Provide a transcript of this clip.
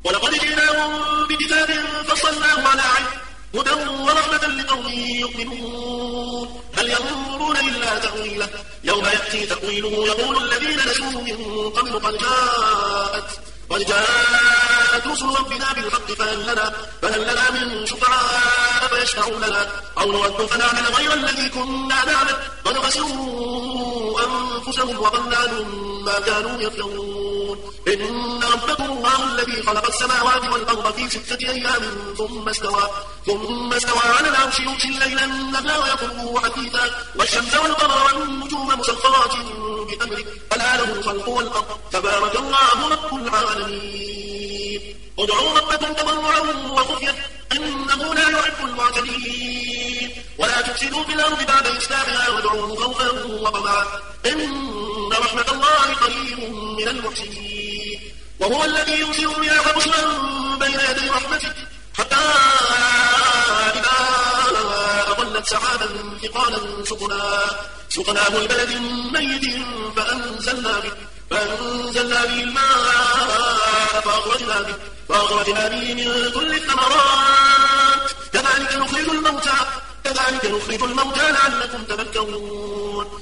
ولقد جئناهم بكتاب فصلناه على علم هدى ورحمة لقوم يؤمنون هل ينظرون إلا تأويله يوم يأتي تأويله يقول الذين نسوه من قبل قد جاءت رسل ربنا بالحق فهل لنا من شفعاء فيشفعوا لنا أو نرد فنعمل غير الذي كنا نعمل قد خسروا أنفسهم وضل عنهم ما كانوا يفترون إن ربكم الله الذي خلق السماوات والأرض في 6 أيام ثم استوى على العرش يغشي الليل النهار يطلبه حثيثا والشمس والقمر والنجوم مسخرات بأمره ألا له الخلق والأمر تبارك الله رب العالمين ادعوا ربكم تضرعا وخفية إنه لا يحب المعتدين ولا تفسدوا في الأرض بعد إصلاحها وادعوه خوفا وطمعا إن رحمة الله قريب من المحسنين وهو الذي يرسل الرياح بشرا بين يدي رحمته حتى إذا أظلت سحابا ثقالا سقناه البلد ميت فأنزلنا به الماء فأخرجنا به من كل الثمرات كذلك نخرج الموتى لعلكم تذكرون